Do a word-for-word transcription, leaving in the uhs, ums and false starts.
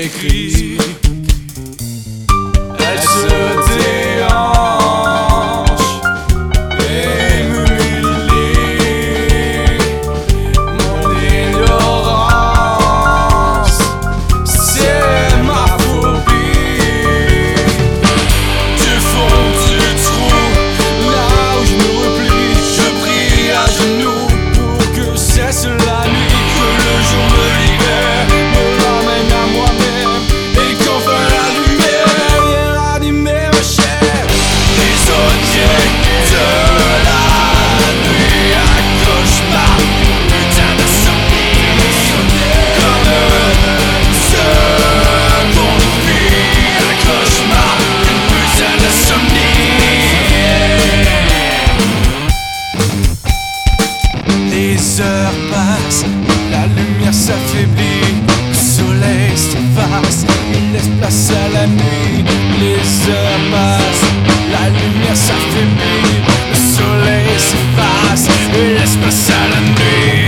écrit. Elle se déhanche et me humilie. Mon ignorance, c'est ma phobie. Du fond du trou, là où je me replie, je prie à genoux pour que cesse la nuit, que le jour me libère, me ramène à moi-même et qu'enfin la lumière vienne ranimer ma chair. Prisonnier de la nuit, un cauchemar, putain d'insomnie, comme une seconde vie, un cauchemar, une putain d'insomnie. Les heures passent, la lumière s'affaiblit, le soleil s'efface, il laisse place à la nuit. Les heures passent, la lumière s'affaiblit, le soleil s'efface, il laisse place à la nuit.